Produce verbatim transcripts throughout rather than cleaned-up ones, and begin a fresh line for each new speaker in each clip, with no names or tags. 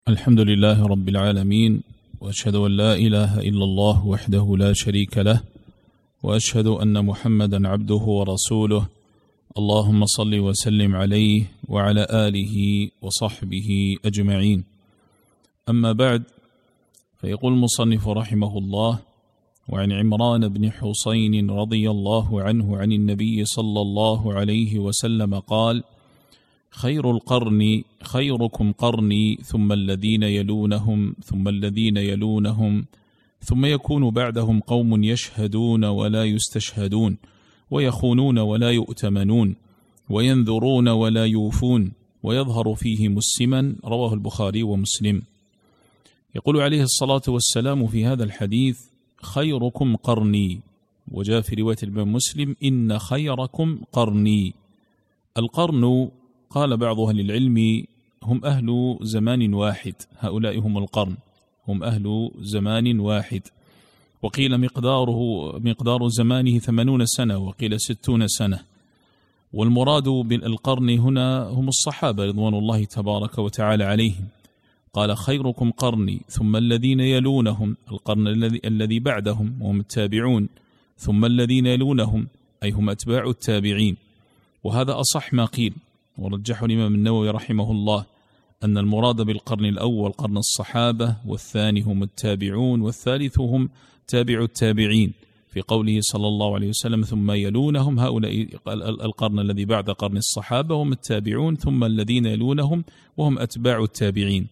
الحمد لله رب العالمين، وأشهد أن لا إله إلا الله وحده لا شريك له، وأشهد أن محمدا عبده ورسوله. اللهم صل وسلم عليه وعلى آله وصحبه أجمعين. أما بعد، فيقول المصنف رحمه الله: وعن عمران بن حسين رضي الله عنه عن النبي صلى الله عليه وسلم قال: خير القرن خيركم قرني، ثم الذين يلونهم ثم الذين يلونهم، ثم يكون بعدهم قوم يشهدون ولا يستشهدون، ويخونون ولا يؤتمنون، وينذرون ولا يوفون، ويظهر فيهم السمن. رواه البخاري ومسلم. يقول عليه الصلاة والسلام في هذا الحديث: خيركم قرني. وجاء في رواية الإمام مسلم: إن خيركم قرني. القرن قال بعض أهل العلم هم أهل زمان واحد، هؤلاء هم القرن، هم أهل زمان واحد. وقيل مقداره مقدار زمانه ثمانون سنة، وقيل ستون سنة. والمراد بالقرن هنا هم الصحابة رضوان الله تبارك وتعالى عليهم. قال: خيركم قرني، ثم الذين يلونهم، القرن الذي الذي بعدهم وهم التابعون، ثم الذين يلونهم أي هم أتباع التابعين. وهذا أصح ما قيل، ورجحه الإمام النووي رحمه الله أن المراد بالقرن الأول قرن الصحابة، والثاني هم التابعون، والثالث هم تابع التابعين، في قوله صلى الله عليه وسلم: ثم يلونهم، هؤلاء القرن الذي بعد قرن الصحابة هم التابعون، ثم الذين يلونهم وهم أتباع التابعين.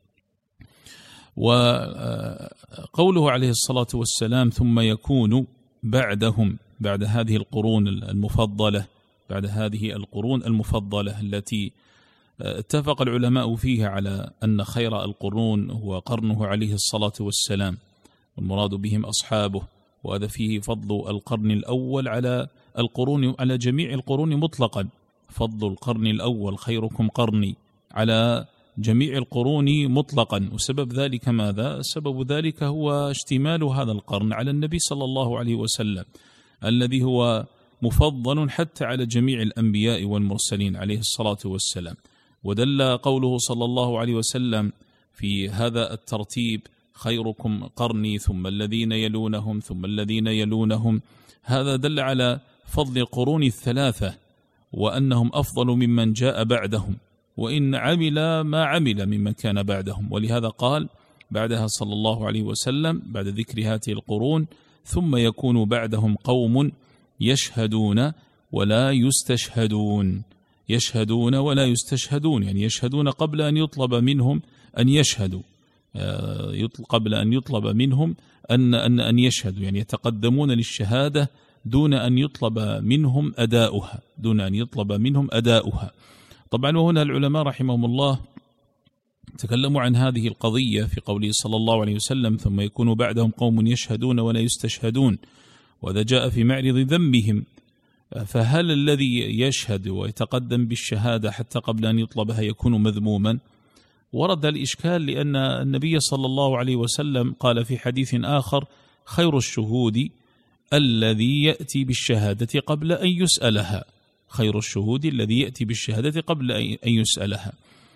وقوله عليه الصلاة والسلام: ثم يكون بعدهم، بعد هذه القرون المفضلة، بعد هذه القرون المفضلة التي اتفق العلماء فيها على أن خير القرون هو قرنه عليه الصلاة والسلام، والمراد بهم أصحابه. وهذا فيه فضل القرن الأول على القرون، على جميع القرون مطلقا. فضل القرن الأول خيركم قرني على جميع القرون مطلقا. وسبب ذلك ماذا؟ سبب ذلك هو اشتمال هذا القرن على النبي صلى الله عليه وسلم، الذي هو مفضل حتى على جميع الأنبياء والمرسلين عليه الصلاة والسلام. ودل قوله صلى الله عليه وسلم في هذا الترتيب: خيركم قرني، ثم الذين يلونهم، ثم الذين يلونهم، هذا دل على فضل القرون الثلاثة، وأنهم أفضل ممن جاء بعدهم، وإن عمل ما عمل ممن كان بعدهم. ولهذا قال بعدها صلى الله عليه وسلم بعد ذكر هذه القرون: ثم يكون بعدهم قوم يشهدون ولا يستشهدون. يشهدون ولا يستشهدون يعني يشهدون قبل أن يطلب منهم أن يشهدوا، قبل أن يطلب منهم أن أن أن يشهدوا، يعني يتقدمون للشهادة دون أن يطلب منهم أداؤها، دون أن يطلب منهم أداؤها. طبعا وهنا العلماء رحمهم الله تكلموا عن هذه القضية في قوله صلى الله عليه وسلم: ثم يكون بعدهم قوم يشهدون ولا يستشهدون. وهذا جاء في معرض ذمهم. فهل الذي يشهد ويتقدم بالشهادة حتى قبل أن يطلبها يكون مذموما؟ ورد الإشكال، لأن النبي صلى الله عليه وسلم قال في حديث آخر: خير الشهود الذي يأتي بالشهادة قبل أن يسألها. خير الشهود الذي يأتي بالشهادة قبل أن يسألها.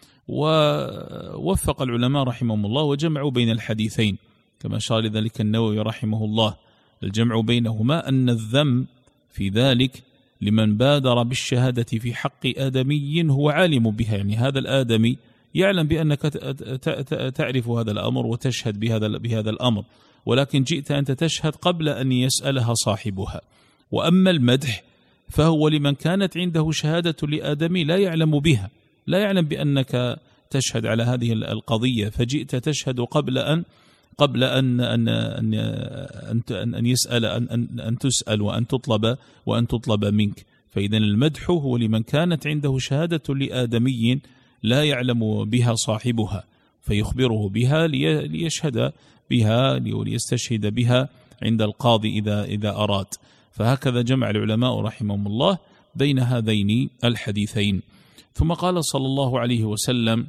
ووفق العلماء رحمهم الله وجمعوا بين الحديثين، كما أشار ذلك النووي رحمه الله. الجمع بينهما أن الذم في ذلك لمن بادر بالشهادة في حق آدمي هو عالم بها، يعني هذا الآدمي يعلم بأنك تعرف هذا الأمر وتشهد بهذا بهذا الأمر، ولكن جئت أنت تشهد قبل أن يسألها صاحبها. وأما المدح فهو لمن كانت عنده شهادة لآدمي لا يعلم بها، لا يعلم بأنك تشهد على هذه القضية، فجئت تشهد قبل أن قبل أن أن أن أن, أن يسأل أن, أن أن تسأل وأن تطلب وأن تطلب منك. فإذا المدح هو لمن كانت عنده شهادة لآدمي لا يعلم بها صاحبها، فيخبره بها ليشهد بها وليستشهد بها عند القاضي إذا إذا أراد. فهكذا جمع العلماء رحمهم الله بين هذين الحديثين. ثم قال صلى الله عليه وسلم: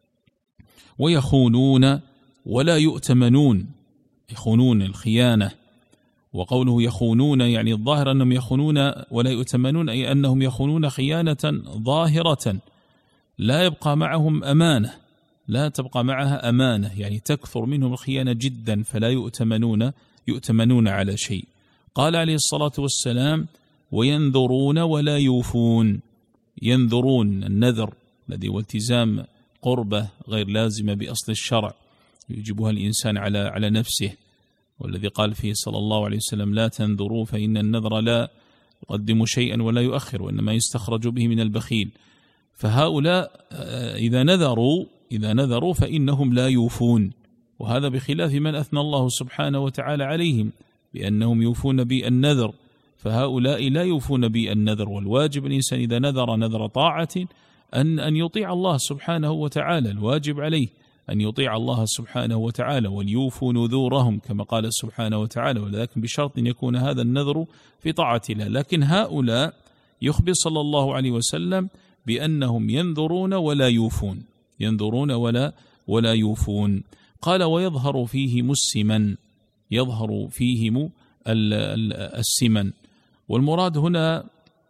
ويخونون ولا يؤتمنون. يخونون الخيانة. وقوله يخونون يعني الظاهر أنهم يخونون ولا يؤتمنون، أي أنهم يخونون خيانة ظاهرة لا يبقى معهم أمانة، لا تبقى معها أمانة، يعني تكثر منهم الخيانة جدا فلا يؤتمنون يؤتمنون على شيء. قال عليه الصلاة والسلام: وينذرون ولا يوفون. ينذرون النذر الذي هو التزام قربة غير لازمة بأصل الشرع يجبها الإنسان على على نفسه، والذي قال فيه صلى الله عليه وسلم: لا تنذروا فإن النذر لا يقدم شيئا ولا يؤخر وإنما يستخرج به من البخيل. فهؤلاء إذا نذروا إذا نذروا فإنهم لا يوفون، وهذا بخلاف من أثنى الله سبحانه وتعالى عليهم بأنهم يوفون بالنذر، فهؤلاء لا يوفون بالنذر. والواجب الإنسان إذا نذر نذر طاعة أن أن يطيع الله سبحانه وتعالى، الواجب عليه أن يطيع الله سبحانه وتعالى، وليوفوا نذورهم كما قال سبحانه وتعالى، ولكن بشرط أن يكون هذا النذر في طاعة الله. لكن هؤلاء يخبر صلى الله عليه وسلم بأنهم ينذرون ولا يوفون، ينذرون ولا ولا يوفون. قال: ويظهر فيهم السمن، يظهر فيهم السمن. والمراد هنا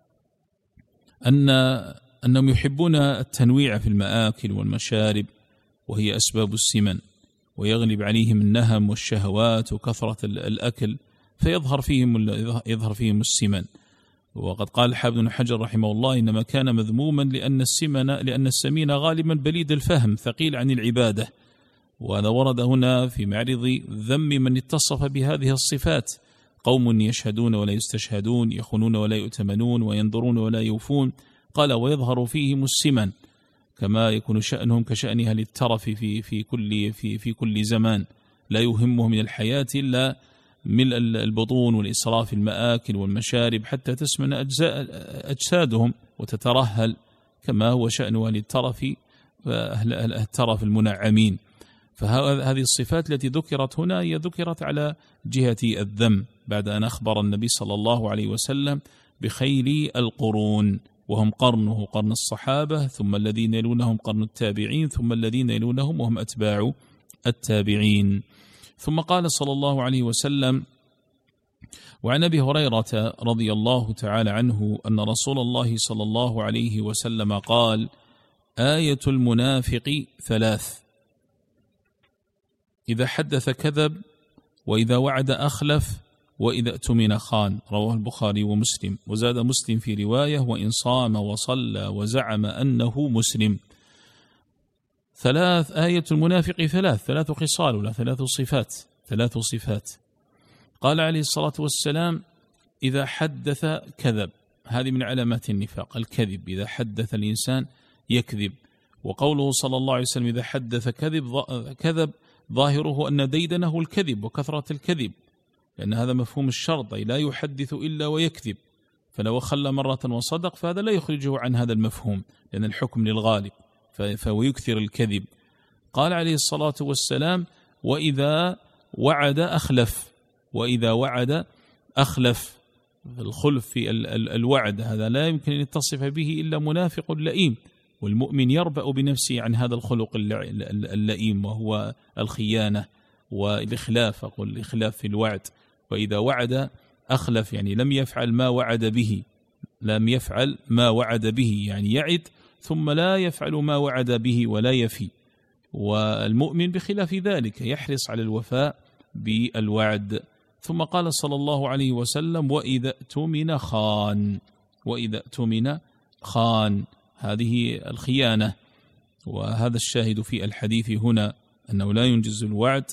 أن أنهم يحبون التنويع في المآكل والمشارب، وهي أسباب السمن، ويغلب عليهم النهم والشهوات وكثرة الأكل فيظهر فيهم يظهر فيهم السمن. وقد قال الحافظ بن حجر رحمه الله: إنما كان مذموما لأن السمن لأن السمين غالبا بليد الفهم ثقيل عن العبادة. وهذا ورد هنا في معرض ذم من اتصف بهذه الصفات: قوم يشهدون ولا يستشهدون، يخونون ولا يؤتمنون، وينذرون ولا يوفون. قال: ويظهر فيهم السمن، كما يكون شأنهم كشأن أهل الترف في في كل في في كل زمان، لا يهمهم من الحياة إلا ملء البطون والإسراف في المآكل والمشارب حتى تسمن أجزاء أجسادهم وتترهل، كما هو شأن أهل الترف أهل الترف المنعمين. فهذه الصفات التي ذكرت هنا هي ذكرت على جهة الذم، بعد أن أخبر النبي صلى الله عليه وسلم بخير القرون، وهم قرنه قرن الصحابة، ثم الذين يلونهم قرن التابعين، ثم الذين يلونهم وهم أتباع التابعين. ثم قال صلى الله عليه وسلم: وعن أبي هريرة رضي الله تعالى عنه أن رسول الله صلى الله عليه وسلم قال: آية المنافق ثلاث: إذا حدث كذب، وإذا وعد أخلف، وإذا اؤتمن خان. رواه البخاري ومسلم. وزاد مسلم في رواية: وإن صام وصلى وزعم أنه مسلم. ثلاث آية المنافق ثلاث ثلاث خصال ولا ثلاث صفات ثلاث صفات. قال عليه الصلاة والسلام: إذا حدث كذب، هذه من علامات النفاق الكذب، إذا حدث الإنسان يكذب. وقوله صلى الله عليه وسلم: إذا حدث كذب كذب ظاهره أن ديدنه الكذب وكثرة الكذب، لأن هذا مفهوم الشرط، أي لا يحدث إلا ويكذب، فلو خلى مرة وصدق فهذا لا يخرجه عن هذا المفهوم، لأن الحكم للغالب، فهو يكثر الكذب. قال عليه الصلاة والسلام: وإذا وعد أخلف، وإذا وعد أخلف. الخلف في الوعد هذا لا يمكن أن يتصف به إلا منافق لئيم، والمؤمن يربأ بنفسه عن هذا الخلق اللئيم، وهو الخيانة والإخلاف. أقول الإخلاف في الوعد. وإذا وعد أخلف، يعني لم يفعل ما وعد به، لم يفعل ما وعد به، يعني يعد ثم لا يفعل ما وعد به ولا يفي. والمؤمن بخلاف ذلك يحرص على الوفاء بالوعد. ثم قال صلى الله عليه وسلم: وإذا اؤتمن خان، وإذا اؤتمن خان، هذه الخيانة. وهذا الشاهد في الحديث هنا أنه لا ينجز الوعد،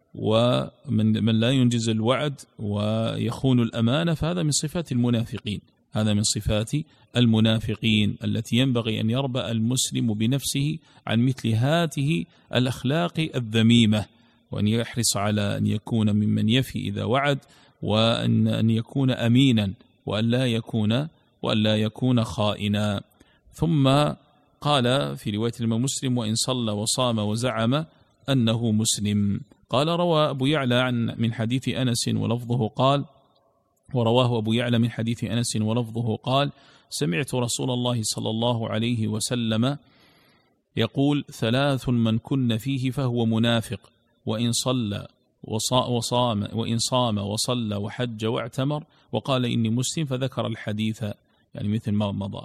ومن من لا ينجز الوعد ويخون الأمانة فهذا من صفات المنافقين، هذا من صفات المنافقين التي ينبغي أن يربأ المسلم بنفسه عن مثل هذه الأخلاق الذميمة، وأن يحرص على أن يكون ممن يفي إذا وعد، وأن أن يكون أمينا، وأن لا يكون وأن لا يكون خائنا. ثم قال في رواية الإمام مسلم: وإن صلى وصام وزعم أنه مسلم. قال: روى أبو يعلى عن من حديث أنس ولفظه قال ورواه أبو يعلى من حديث أنس ولفظه قال: سمعت رسول الله صلى الله عليه وسلم يقول: ثلاث من كن فيه فهو منافق، وإن صلى وصام وإن صام وصلى وحج واعتمر وقال إني مسلم، فذكر الحديث يعني مثل ما مضى.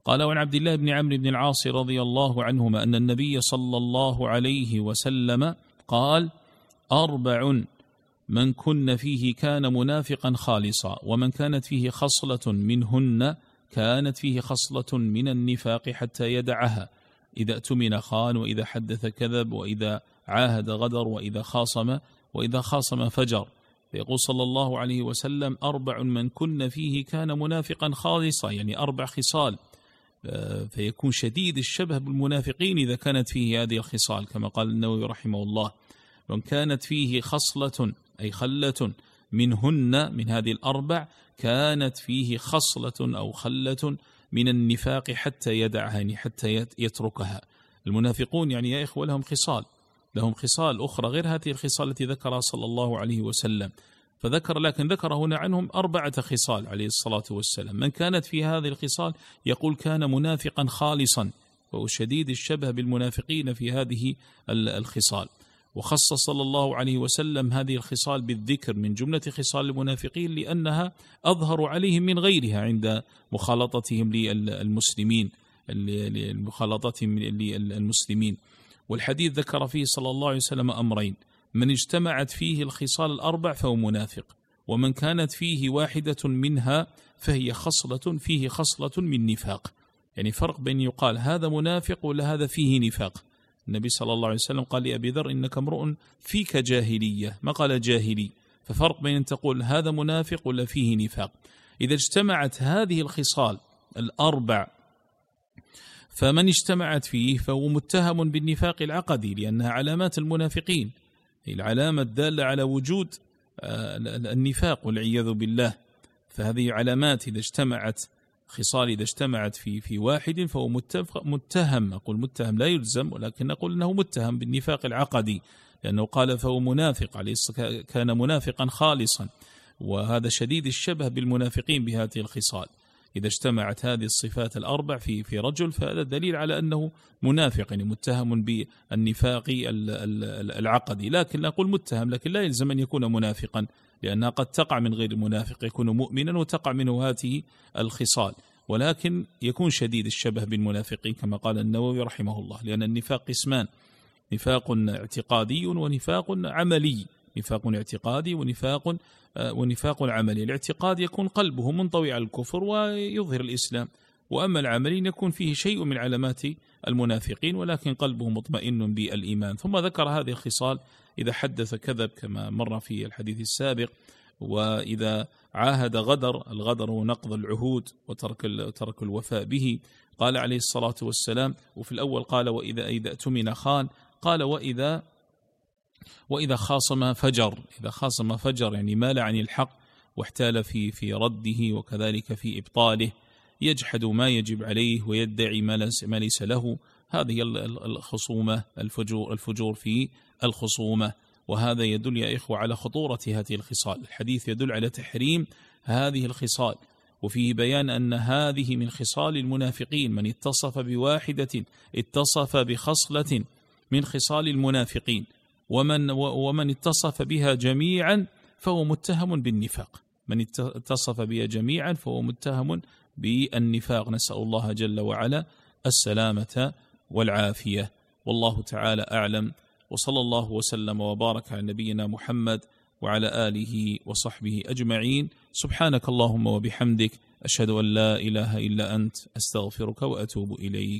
قال: وعن عبد الله بن عمرو بن العاص رضي الله عنهما أن النبي صلى الله عليه وسلم قال: أربع من كن فيه كان منافقا خالصا، ومن كانت فيه خصلة منهن كانت فيه خصلة من النفاق حتى يدعها: إذا اؤتمن خان، وإذا حدث كذب، وإذا عاهد غدر، وإذا خاصم وإذا خاصم فجر. فيقول صلى الله عليه وسلم: أربع من كن فيه كان منافقا خالصا، يعني أربع خصال، فيكون شديد الشبه بالمنافقين إذا كانت فيه هذه الخصال، كما قال النووي رحمه الله: وإن كانت فيه خصلة أي خلة منهن من هذه الأربع كانت فيه خصلة أو خلة من النفاق حتى يدعها، يعني حتى يتركها. المنافقون يعني يا إخوة لهم خصال، لهم خصال أخرى غير هذه الخصال التي ذكرها صلى الله عليه وسلم، فذكر لكن ذكر هنا عنهم أربعة خصال عليه الصلاة والسلام. من كانت في هذه الخصال يقول كان منافقا خالصا، وهو شديد الشبه بالمنافقين في هذه الخصال. وخص صلى الله عليه وسلم هذه الخصال بالذكر من جملة خصال المنافقين لأنها أظهر عليهم من غيرها عند مخالطتهم للمسلمين مخالطتهم للمسلمين. والحديث ذكر فيه صلى الله عليه وسلم أمرين: من اجتمعت فيه الخصال الأربع فهو منافق، ومن كانت فيه واحدة منها فهي خصلة فيه خصلة من نفاق. يعني فرق بين يقال هذا منافق ولا هذا فيه نفاق. النبي صلى الله عليه وسلم قال لأبي ذر: إنك امرؤ فيك جاهلية، ما قال جاهلي. ففرق بين أن تقول هذا منافق ولا فيه نفاق. إذا اجتمعت هذه الخصال الأربع فمن اجتمعت فيه فهو متهم بالنفاق العقدي، لأنها علامات المنافقين، العلامة الدالة على وجود النفاق والعياذ بالله. فهذه علامات إذا اجتمعت خصال إذا اجتمعت في في واحد فهو متهم. أقول متهم لا يلزم، ولكن نقول أنه متهم بالنفاق العقدي، لأنه قال فهو منافق، عليه كان منافقا خالصا، وهذا شديد الشبه بالمنافقين بهذه الخصال. إذا اجتمعت هذه الصفات الأربع في في رجل فهذا دليل على أنه منافق، يعني متهم بالنفاق العقدي. لكن نقول متهم، لكن لا يلزم أن يكون منافقا، لأنها قد تقع من غير المنافق، يكون مؤمنا وتقع منه هذه الخصال، ولكن يكون شديد الشبه بالمنافقين كما قال النووي رحمه الله. لأن النفاق قسمان: نفاق اعتقادي ونفاق عملي. نفاق اعتقادي ونفاق ونفاق عملي. الاعتقاد يكون قلبه منطوي على الكفر ويظهر الإسلام، وأما العملي يكون فيه شيء من علامات المنافقين ولكن قلبه مطمئن بالإيمان. ثم ذكر هذه الخصال: إذا حدث كذب كما مر في الحديث السابق، وإذا عاهد غدر. الغدر هو نقض العهود وترك ترك الوفاء به. قال عليه الصلاة والسلام، وفي الأول قال: وإذا إذا اؤتمن خان، قال: وإذا وإذا خاصم فجر. إذا خاصم فجر يعني مال عن الحق واحتال في في رده وكذلك في إبطاله، يجحد ما يجب عليه ويدعي ما ليس له. هذه الخصومة الفجور الفجور في الخصومة. وهذا يدل يا إخوة على خطورة هذه الخصال. الحديث يدل على تحريم هذه الخصال، وفيه بيان أن هذه من خصال المنافقين. من اتصف بواحدة اتصف بخصلة من خصال المنافقين، ومن ومن اتصف بها جميعا فهو متهم بالنفاق. من اتصف بها جميعا فهو متهم بالنفاق. نسأل الله جل وعلا السلامة والعافية، والله تعالى أعلم. وصلى الله وسلم وبارك على نبينا محمد وعلى آله وصحبه أجمعين. سبحانك اللهم وبحمدك، أشهد أن لا إله إلا أنت، أستغفرك وأتوب إليك.